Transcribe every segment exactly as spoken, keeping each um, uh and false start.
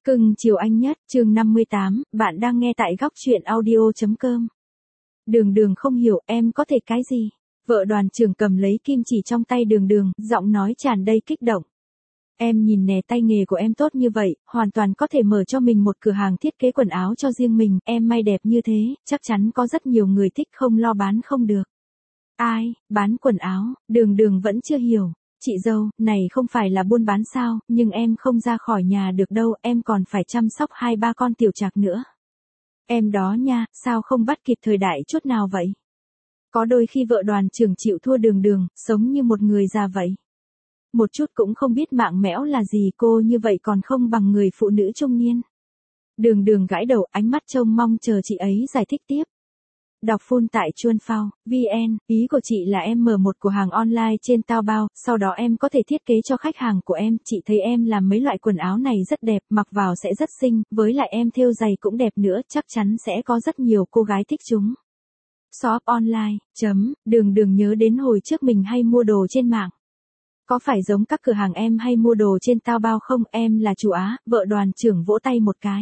Cưng chiều anh nhất, chương năm mươi tám, bạn đang nghe tại góc truyện audio.com. Đường đường không hiểu em có thể cái gì. Vợ đoàn trưởng cầm lấy kim chỉ trong tay đường đường, giọng nói tràn đầy kích động. Em nhìn nè, tay nghề của em tốt như vậy, hoàn toàn có thể mở cho mình một cửa hàng thiết kế quần áo cho riêng mình, em may đẹp như thế, chắc chắn có rất nhiều người thích, không lo bán không được. Ai, bán quần áo, đường đường vẫn chưa hiểu. Chị dâu, này không phải là buôn bán sao, nhưng em không ra khỏi nhà được đâu, em còn phải chăm sóc hai ba con tiểu trạc nữa. Em đó nha, sao không bắt kịp thời đại chút nào vậy? Có đôi khi vợ đoàn trưởng chịu thua đường đường, sống như một người già vậy. Một chút cũng không biết mạng mẽo là gì, cô như vậy còn không bằng người phụ nữ trung niên. Đường đường gãi đầu, ánh mắt trông mong chờ chị ấy giải thích tiếp. Đọc full tại chuan phao chấm vn, ý của chị là em mở một cửa hàng online trên Taobao, sau đó em có thể thiết kế cho khách hàng của em, chị thấy em làm mấy loại quần áo này rất đẹp, mặc vào sẽ rất xinh, với lại em thêu giày cũng đẹp nữa, chắc chắn sẽ có rất nhiều cô gái thích chúng. Shop online, chấm, đường đường nhớ đến hồi trước mình hay mua đồ trên mạng. Có phải giống các cửa hàng em hay mua đồ trên Taobao không, em là chủ Á, vợ đoàn trưởng vỗ tay một cái.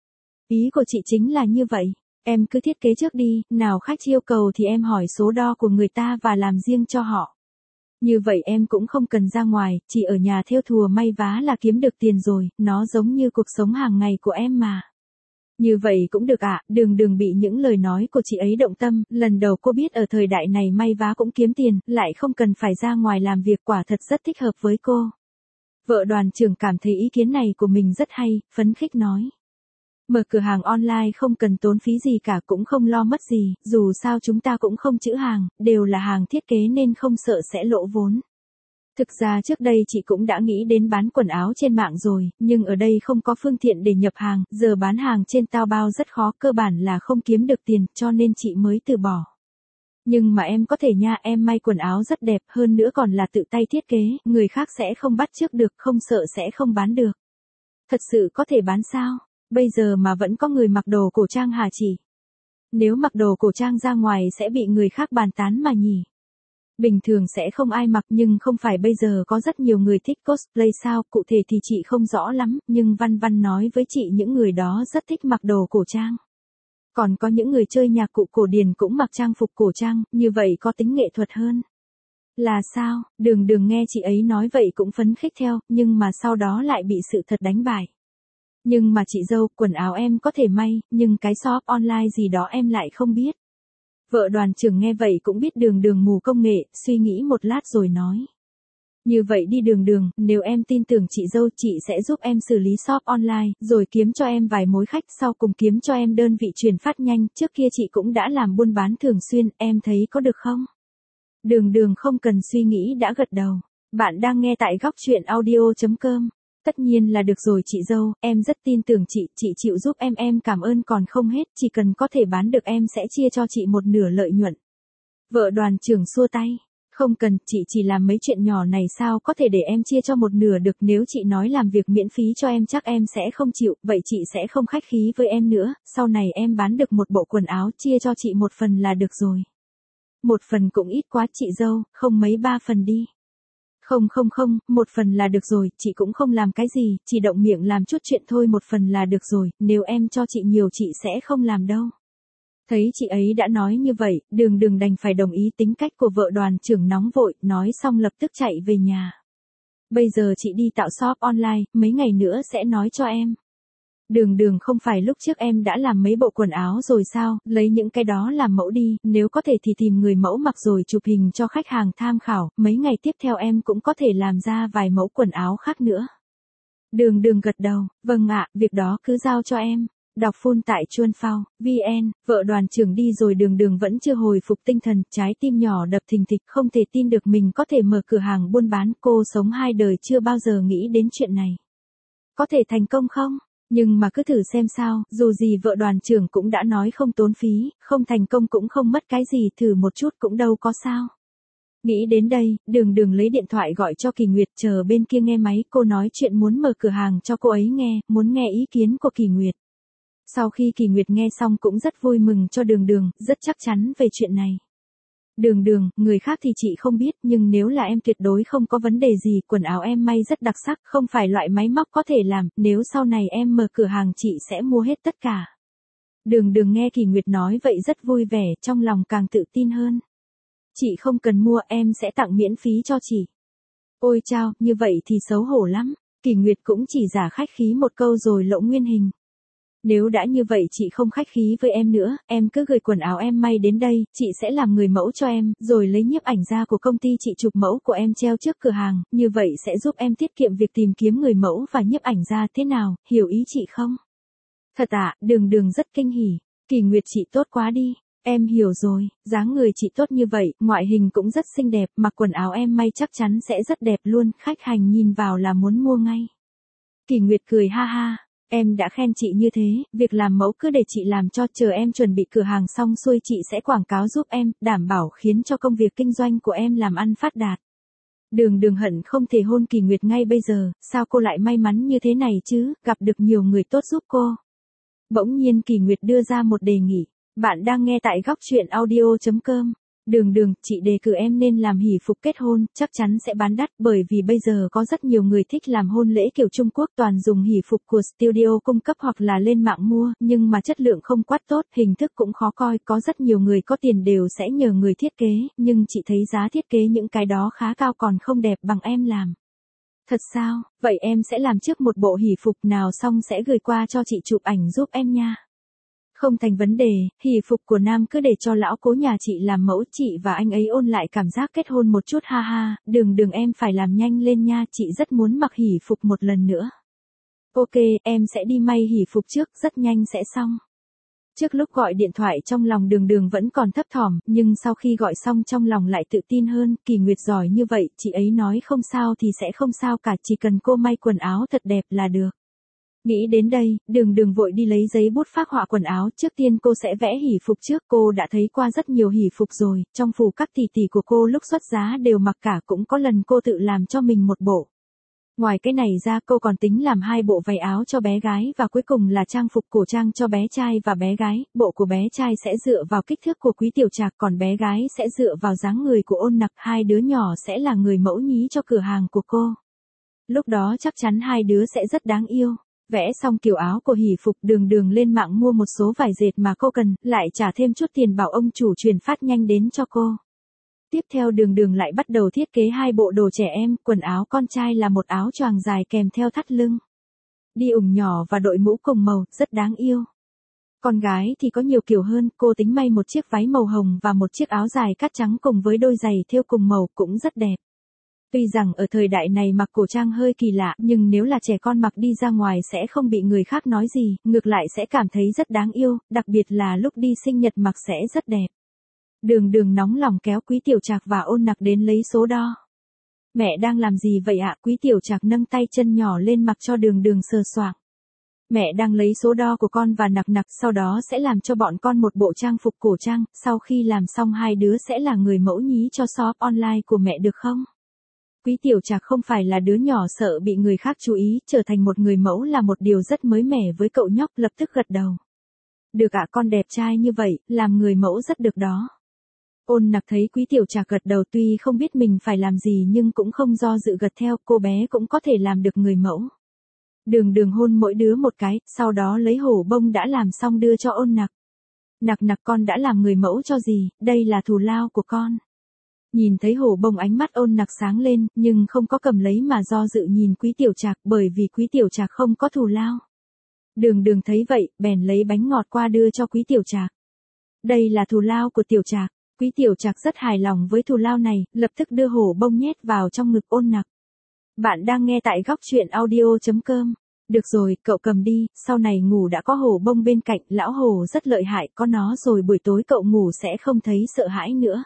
Ý của chị chính là như vậy. Em cứ thiết kế trước đi, nào khách yêu cầu thì em hỏi số đo của người ta và làm riêng cho họ. Như vậy em cũng không cần ra ngoài, chỉ ở nhà thêu thùa may vá là kiếm được tiền rồi, nó giống như cuộc sống hàng ngày của em mà. Như vậy cũng được ạ, à, đường đường bị những lời nói của chị ấy động tâm, lần đầu cô biết ở thời đại này may vá cũng kiếm tiền, lại không cần phải ra ngoài làm việc, quả thật rất thích hợp với cô. Vợ đoàn trưởng cảm thấy ý kiến này của mình rất hay, phấn khích nói. Mở cửa hàng online không cần tốn phí gì cả, cũng không lo mất gì, dù sao chúng ta cũng không trữ hàng, đều là hàng thiết kế nên không sợ sẽ lỗ vốn. Thực ra trước đây chị cũng đã nghĩ đến bán quần áo trên mạng rồi, nhưng ở đây không có phương tiện để nhập hàng, giờ bán hàng trên Taobao rất khó, cơ bản là không kiếm được tiền, cho nên chị mới từ bỏ. Nhưng mà em có thể nha, em may quần áo rất đẹp, hơn nữa còn là tự tay thiết kế, người khác sẽ không bắt chước được, không sợ sẽ không bán được. Thật sự có thể bán sao? Bây giờ mà vẫn có người mặc đồ cổ trang hả chị? Nếu mặc đồ cổ trang ra ngoài sẽ bị người khác bàn tán mà nhỉ? Bình thường sẽ không ai mặc, nhưng không phải bây giờ có rất nhiều người thích cosplay sao, cụ thể thì chị không rõ lắm, nhưng Văn Văn nói với chị những người đó rất thích mặc đồ cổ trang. Còn có những người chơi nhạc cụ cổ điển cũng mặc trang phục cổ trang, như vậy có tính nghệ thuật hơn. Là sao? Đường đường nghe chị ấy nói vậy cũng phấn khích theo, nhưng mà sau đó lại bị sự thật đánh bại. Nhưng mà chị dâu, quần áo em có thể may, nhưng cái shop online gì đó em lại không biết. Vợ đoàn trưởng nghe vậy cũng biết đường đường mù công nghệ, suy nghĩ một lát rồi nói. Như vậy đi đường đường, nếu em tin tưởng chị dâu, chị sẽ giúp em xử lý shop online, rồi kiếm cho em vài mối khách, sau cùng kiếm cho em đơn vị chuyển phát nhanh, trước kia chị cũng đã làm buôn bán thường xuyên, em thấy có được không? Đường đường không cần suy nghĩ đã gật đầu. Bạn đang nghe tại góc truyện audio.com. Tất nhiên là được rồi chị dâu, em rất tin tưởng chị, chị chịu giúp em em cảm ơn còn không hết, chỉ cần có thể bán được em sẽ chia cho chị một nửa lợi nhuận. Vợ đoàn trưởng xua tay, không cần, chị chỉ làm mấy chuyện nhỏ này sao có thể để em chia cho một nửa được, nếu chị nói làm việc miễn phí cho em chắc em sẽ không chịu, vậy chị sẽ không khách khí với em nữa, sau này em bán được một bộ quần áo chia cho chị một phần là được rồi. Một phần cũng ít quá chị dâu, không mấy ba phần đi. Không không không, một phần là được rồi, chị cũng không làm cái gì, chỉ động miệng làm chút chuyện thôi, một phần là được rồi, nếu em cho chị nhiều chị sẽ không làm đâu. Thấy chị ấy đã nói như vậy, đường đường đành phải đồng ý, tính cách của vợ đoàn trưởng nóng vội, nói xong lập tức chạy về nhà. Bây giờ chị đi tạo shop online, mấy ngày nữa sẽ nói cho em. Đường đường không phải lúc trước em đã làm mấy bộ quần áo rồi sao, lấy những cái đó làm mẫu đi, nếu có thể thì tìm người mẫu mặc rồi chụp hình cho khách hàng tham khảo, mấy ngày tiếp theo em cũng có thể làm ra vài mẫu quần áo khác nữa. Đường đường gật đầu, vâng ạ, việc đó cứ giao cho em. Đọc full tại chuan phao chấm vn, vợ đoàn trưởng đi rồi đường đường vẫn chưa hồi phục tinh thần, trái tim nhỏ đập thình thịch, không thể tin được mình có thể mở cửa hàng buôn bán, cô sống hai đời chưa bao giờ nghĩ đến chuyện này. Có thể thành công không? Nhưng mà cứ thử xem sao, dù gì vợ đoàn trưởng cũng đã nói không tốn phí, không thành công cũng không mất cái gì, thử một chút cũng đâu có sao. Nghĩ đến đây, đường đường lấy điện thoại gọi cho Kỳ Nguyệt, chờ bên kia nghe máy, cô nói chuyện muốn mở cửa hàng cho cô ấy nghe, muốn nghe ý kiến của Kỳ Nguyệt. Sau khi Kỳ Nguyệt nghe xong cũng rất vui mừng cho đường đường, rất chắc chắn về chuyện này. Đường đường, người khác thì chị không biết, nhưng nếu là em tuyệt đối không có vấn đề gì, quần áo em may rất đặc sắc, không phải loại máy móc có thể làm, nếu sau này em mở cửa hàng chị sẽ mua hết tất cả. Đường đường nghe Kỳ Nguyệt nói vậy rất vui vẻ, trong lòng càng tự tin hơn. Chị không cần mua, em sẽ tặng miễn phí cho chị. Ôi chao, như vậy thì xấu hổ lắm. Kỳ Nguyệt cũng chỉ giả khách khí một câu rồi lộ nguyên hình. Nếu đã như vậy chị không khách khí với em nữa, em cứ gửi quần áo em may đến đây, chị sẽ làm người mẫu cho em, rồi lấy nhiếp ảnh gia của công ty chị chụp mẫu của em treo trước cửa hàng, như vậy sẽ giúp em tiết kiệm việc tìm kiếm người mẫu và nhiếp ảnh gia thế nào, hiểu ý chị không? Thật ạ, à, đường đường rất kinh hỉ. Kỳ Nguyệt chị tốt quá đi. Em hiểu rồi, dáng người chị tốt như vậy, ngoại hình cũng rất xinh đẹp, mặc quần áo em may chắc chắn sẽ rất đẹp luôn, khách hàng nhìn vào là muốn mua ngay. Kỳ Nguyệt cười ha ha, em đã khen chị như thế, việc làm mẫu cứ để chị làm cho, chờ em chuẩn bị cửa hàng xong xuôi chị sẽ quảng cáo giúp em, đảm bảo khiến cho công việc kinh doanh của em làm ăn phát đạt. Đường đường hận không thể hôn Kỳ Nguyệt ngay bây giờ, sao cô lại may mắn như thế này chứ, gặp được nhiều người tốt giúp cô. Bỗng nhiên Kỳ Nguyệt đưa ra một đề nghị. Bạn đang nghe tại góc truyện audio chấm com. Đường đường, chị đề cử em nên làm hỷ phục kết hôn, chắc chắn sẽ bán đắt bởi vì bây giờ có rất nhiều người thích làm hôn lễ kiểu Trung Quốc toàn dùng hỷ phục của studio cung cấp hoặc là lên mạng mua, nhưng mà chất lượng không quá tốt, hình thức cũng khó coi, có rất nhiều người có tiền đều sẽ nhờ người thiết kế, nhưng chị thấy giá thiết kế những cái đó khá cao còn không đẹp bằng em làm. Thật sao, vậy em sẽ làm trước một bộ hỷ phục nào xong sẽ gửi qua cho chị chụp ảnh giúp em nha. Không thành vấn đề, hỷ phục của nam cứ để cho lão cố nhà chị làm mẫu, chị và anh ấy ôn lại cảm giác kết hôn một chút ha ha, đường đường em phải làm nhanh lên nha, chị rất muốn mặc hỷ phục một lần nữa. Ok, em sẽ đi may hỷ phục trước, rất nhanh sẽ xong. Trước lúc gọi điện thoại trong lòng đường đường vẫn còn thấp thỏm, nhưng sau khi gọi xong trong lòng lại tự tin hơn, Kỳ Nguyệt giỏi như vậy, chị ấy nói không sao thì sẽ không sao cả, chỉ cần cô may quần áo thật đẹp là được. Nghĩ đến đây, đường đường vội đi lấy giấy bút phác họa quần áo, trước tiên cô sẽ vẽ hỷ phục trước, cô đã thấy qua rất nhiều hỷ phục rồi, trong phủ các tỷ tỷ của cô lúc xuất giá đều mặc cả, cũng có lần cô tự làm cho mình một bộ. Ngoài cái này ra cô còn tính làm hai bộ váy áo cho bé gái và cuối cùng là trang phục cổ trang cho bé trai và bé gái, bộ của bé trai sẽ dựa vào kích thước của Quý Tiểu Trạc còn bé gái sẽ dựa vào dáng người của Ôn Nặc, hai đứa nhỏ sẽ là người mẫu nhí cho cửa hàng của cô. Lúc đó chắc chắn hai đứa sẽ rất đáng yêu. Vẽ xong kiểu áo của hỷ phục đường đường lên mạng mua một số vải dệt mà cô cần, lại trả thêm chút tiền bảo ông chủ chuyển phát nhanh đến cho cô. Tiếp theo đường đường lại bắt đầu thiết kế hai bộ đồ trẻ em, quần áo con trai là một áo choàng dài kèm theo thắt lưng. Đi ủng nhỏ và đội mũ cùng màu, rất đáng yêu. Con gái thì có nhiều kiểu hơn, cô tính may một chiếc váy màu hồng và một chiếc áo dài cắt trắng cùng với đôi giày thêu cùng màu cũng rất đẹp. Tuy rằng ở thời đại này mặc cổ trang hơi kỳ lạ, nhưng nếu là trẻ con mặc đi ra ngoài sẽ không bị người khác nói gì, ngược lại sẽ cảm thấy rất đáng yêu, đặc biệt là lúc đi sinh nhật mặc sẽ rất đẹp. Đường đường nóng lòng kéo Quý Tiểu Trạc và Ôn Nặc đến lấy số đo. Mẹ đang làm gì vậy ạ? Quý Tiểu Trạc nâng tay chân nhỏ lên mặc cho đường đường sờ soạng. Mẹ đang lấy số đo của con và Nặc Nặc, sau đó sẽ làm cho bọn con một bộ trang phục cổ trang, sau khi làm xong hai đứa sẽ là người mẫu nhí cho shop online của mẹ được không? Quý Tiểu Trạc không phải là đứa nhỏ sợ bị người khác chú ý, trở thành một người mẫu là một điều rất mới mẻ với cậu nhóc, lập tức gật đầu. Được ạ, con đẹp trai như vậy, làm người mẫu rất được đó. Ôn Nặc thấy Quý Tiểu Trạc gật đầu tuy không biết mình phải làm gì nhưng cũng không do dự gật theo, cô bé cũng có thể làm được người mẫu. Đường đường hôn mỗi đứa một cái, sau đó lấy hổ bông đã làm xong đưa cho Ôn Nặc. Nặc Nặc con đã làm người mẫu cho gì, đây là thù lao của con. Nhìn thấy hổ bông ánh mắt Ôn Nặc sáng lên, nhưng không có cầm lấy mà do dự nhìn Quý Tiểu Trạc bởi vì Quý Tiểu Trạc không có thù lao. Đường đường thấy vậy, bèn lấy bánh ngọt qua đưa cho Quý Tiểu Trạc. Đây là thù lao của Tiểu Trạc. Quý Tiểu Trạc rất hài lòng với thù lao này, lập tức đưa hổ bông nhét vào trong ngực Ôn Nặc. Bạn đang nghe tại góc truyện audio chấm com. Được rồi, cậu cầm đi, sau này ngủ đã có hổ bông bên cạnh, lão hổ rất lợi hại, có nó rồi buổi tối cậu ngủ sẽ không thấy sợ hãi nữa.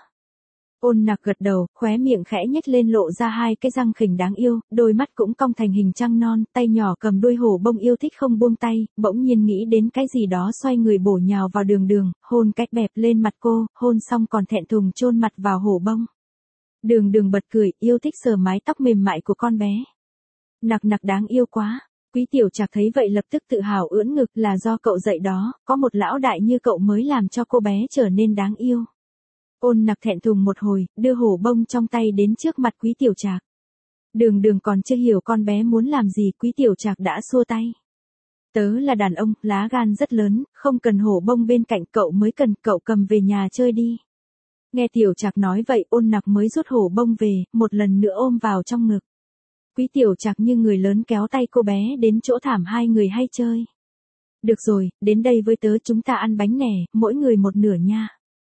Ôn Nặc gật đầu, khóe miệng khẽ nhếch lên lộ ra hai cái răng khỉnh đáng yêu, đôi mắt cũng cong thành hình trăng non, tay nhỏ cầm đuôi hổ bông yêu thích không buông tay, bỗng nhiên nghĩ đến cái gì đó xoay người bổ nhào vào đường đường, hôn cách bẹp lên mặt cô, hôn xong còn thẹn thùng chôn mặt vào hổ bông. Đường đường bật cười, yêu thích sờ mái tóc mềm mại của con bé. Nặc Nặc đáng yêu quá. Quý Tiểu Trạc thấy vậy lập tức tự hào ưỡn ngực, là do cậu dạy đó, có một lão đại như cậu mới làm cho cô bé trở nên đáng yêu. Ôn Nặc thẹn thùng một hồi, đưa hổ bông trong tay đến trước mặt Quý Tiểu Trạc. Đường đường còn chưa hiểu con bé muốn làm gì, Quý Tiểu Trạc đã xua tay. Tớ là đàn ông, lá gan rất lớn, không cần hổ bông bên cạnh cậu mới cần, cậu cầm về nhà chơi đi. Nghe Tiểu Trạc nói vậy, Ôn Nặc mới rút hổ bông về, một lần nữa ôm vào trong ngực. Quý Tiểu Trạc như người lớn kéo tay cô bé đến chỗ thảm hai người hay chơi. Được rồi, đến đây với tớ, chúng ta ăn bánh nè, mỗi người một nửa nha.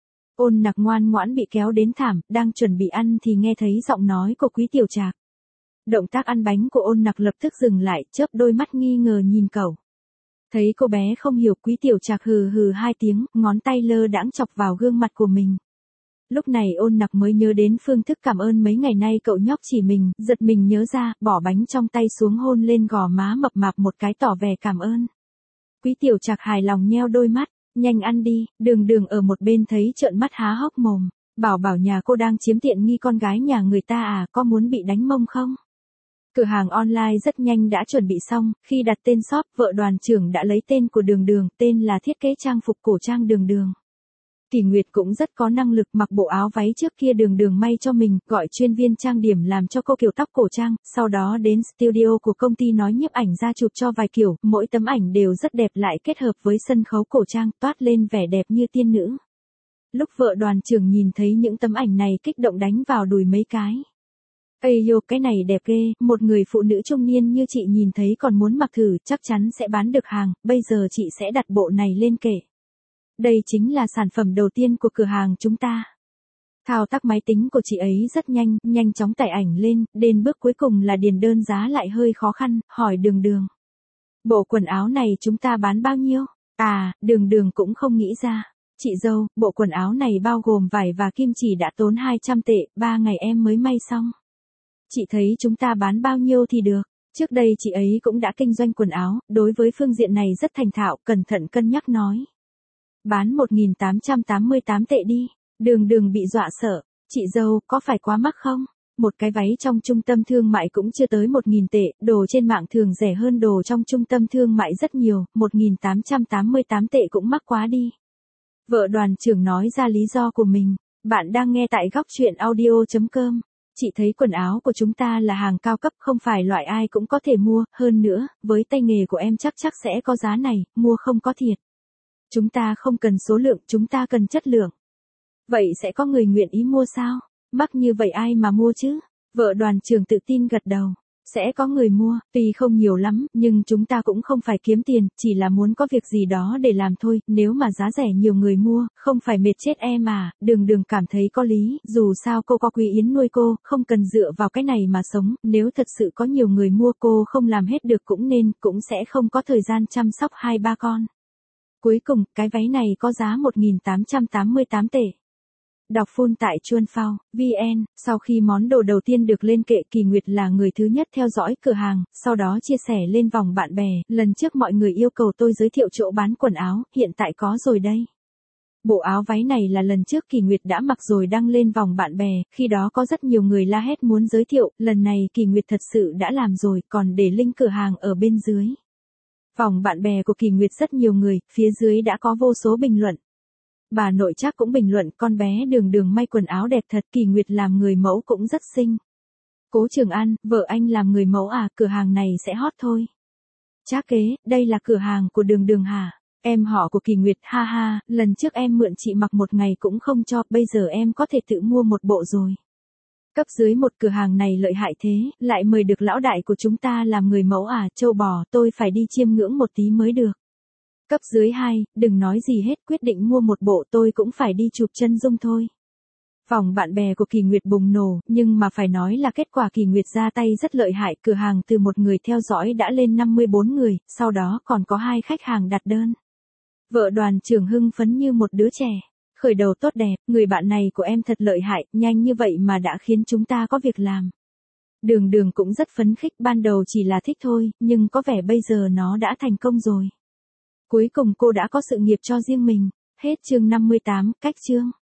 Ôn Nặc ngoan ngoãn bị kéo đến thảm, đang chuẩn bị ăn thì nghe thấy giọng nói của Quý Tiểu Trạc. Động tác ăn bánh của Ôn Nặc lập tức dừng lại, chớp đôi mắt nghi ngờ nhìn cậu. Thấy cô bé không hiểu, Quý Tiểu Trạc hừ hừ hai tiếng, ngón tay lơ đãng chọc vào gương mặt của mình. Lúc này Ôn Nặc mới nhớ đến phương thức cảm ơn mấy ngày nay cậu nhóc chỉ mình, giật mình nhớ ra, bỏ bánh trong tay xuống hôn lên gò má mập mạp một cái tỏ vẻ cảm ơn. Quý Tiểu Trạc hài lòng nheo đôi mắt, nhanh ăn đi. Đường đường ở một bên thấy trợn mắt há hốc mồm, bảo bảo nhà cô đang chiếm tiện nghi con gái nhà người ta à, có muốn bị đánh mông không? Cửa hàng online rất nhanh đã chuẩn bị xong, khi đặt tên shop, vợ đoàn trưởng đã lấy tên của đường đường, tên là thiết kế trang phục cổ trang đường đường. Kỳ Nguyệt cũng rất có năng lực, mặc bộ áo váy trước kia đường đường may cho mình, gọi chuyên viên trang điểm làm cho cô kiểu tóc cổ trang, sau đó đến studio của công ty nói nhiếp ảnh ra chụp cho vài kiểu, mỗi tấm ảnh đều rất đẹp lại kết hợp với sân khấu cổ trang, toát lên vẻ đẹp như tiên nữ. Lúc vợ đoàn trưởng nhìn thấy những tấm ảnh này kích động đánh vào đùi mấy cái. Ây dô, cái này đẹp ghê, một người phụ nữ trung niên như chị nhìn thấy còn muốn mặc thử, chắc chắn sẽ bán được hàng, bây giờ chị sẽ đặt bộ này lên kệ. Đây chính là sản phẩm đầu tiên của cửa hàng chúng ta. Thao tác máy tính của chị ấy rất nhanh, nhanh chóng tải ảnh lên, đến bước cuối cùng là điền đơn giá lại hơi khó khăn, hỏi đường đường. Bộ quần áo này chúng ta bán bao nhiêu? À, đường đường cũng không nghĩ ra. Chị dâu, bộ quần áo này bao gồm vải và kim chỉ đã tốn hai trăm tệ, ba ngày em mới may xong. Chị thấy chúng ta bán bao nhiêu thì được. Trước đây chị ấy cũng đã kinh doanh quần áo, đối với phương diện này rất thành thạo, cẩn thận cân nhắc nói. Bán một nghìn tám trăm tám mươi tám tệ đi. Đường đường bị dọa sợ. Chị dâu, có phải quá mắc không? Một cái váy trong trung tâm thương mại cũng chưa tới một nghìn tệ, đồ trên mạng thường rẻ hơn đồ trong trung tâm thương mại rất nhiều, một nghìn tám trăm tám mươi tám tệ cũng mắc quá đi. Vợ đoàn trưởng nói ra lý do của mình. Bạn đang nghe tại góc truyện audio chấm com. Chị thấy quần áo của chúng ta là hàng cao cấp, không phải loại ai cũng có thể mua, hơn nữa, với tay nghề của em chắc chắc sẽ có giá này, mua không có thiệt. Chúng ta không cần số lượng, chúng ta cần chất lượng. Vậy sẽ có người nguyện ý mua sao? Mắc như vậy ai mà mua chứ? Vợ đoàn trưởng tự tin gật đầu. Sẽ có người mua, tuy không nhiều lắm, nhưng chúng ta cũng không phải kiếm tiền, chỉ là muốn có việc gì đó để làm thôi, nếu mà giá rẻ nhiều người mua, không phải mệt chết em à. Đường đường cảm thấy có lý, dù sao cô có Quý Yến nuôi cô, không cần dựa vào cái này mà sống, nếu thật sự có nhiều người mua cô không làm hết được cũng nên, cũng sẽ không có thời gian chăm sóc hai ba con. Cuối cùng, cái váy này có giá một nghìn tám trăm tám mươi tám tệ. Đọc full tại chuan phao chấm vn, sau khi món đồ đầu tiên được lên kệ, Kỳ Nguyệt là người thứ nhất theo dõi cửa hàng, sau đó chia sẻ lên vòng bạn bè, lần trước mọi người yêu cầu tôi giới thiệu chỗ bán quần áo, hiện tại có rồi đây. Bộ áo váy này là lần trước Kỳ Nguyệt đã mặc rồi đăng lên vòng bạn bè, khi đó có rất nhiều người la hét muốn giới thiệu, lần này Kỳ Nguyệt thật sự đã làm rồi, còn để link cửa hàng ở bên dưới. Vòng bạn bè của Kỳ Nguyệt rất nhiều người, phía dưới đã có vô số bình luận. Bà nội Trác cũng bình luận, con bé đường đường may quần áo đẹp thật, Kỳ Nguyệt làm người mẫu cũng rất xinh. Cố Trường An, vợ anh làm người mẫu à, cửa hàng này sẽ hot thôi. Trác kế, đây là cửa hàng của đường đường hả? Em họ của Kỳ Nguyệt, ha ha, lần trước em mượn chị mặc một ngày cũng không cho, bây giờ em có thể tự mua một bộ rồi. Cấp dưới một, cửa hàng này lợi hại thế, lại mời được lão đại của chúng ta làm người mẫu à, châu bò, tôi phải đi chiêm ngưỡng một tí mới được. Cấp dưới hai, đừng nói gì hết, quyết định mua một bộ, tôi cũng phải đi chụp chân dung thôi. Vòng bạn bè của Kỳ Nguyệt bùng nổ, nhưng mà phải nói là kết quả Kỳ Nguyệt ra tay rất lợi hại, cửa hàng từ một người theo dõi đã lên năm mươi bốn người, sau đó còn có hai khách hàng đặt đơn. Vợ đoàn trưởng hưng phấn như một đứa trẻ. Khởi đầu tốt đẹp, người bạn này của em thật lợi hại, nhanh như vậy mà đã khiến chúng ta có việc làm. Đường đường cũng rất phấn khích, ban đầu chỉ là thích thôi, nhưng có vẻ bây giờ nó đã thành công rồi. Cuối cùng cô đã có sự nghiệp cho riêng mình. Hết chương năm mươi tám, cách chương.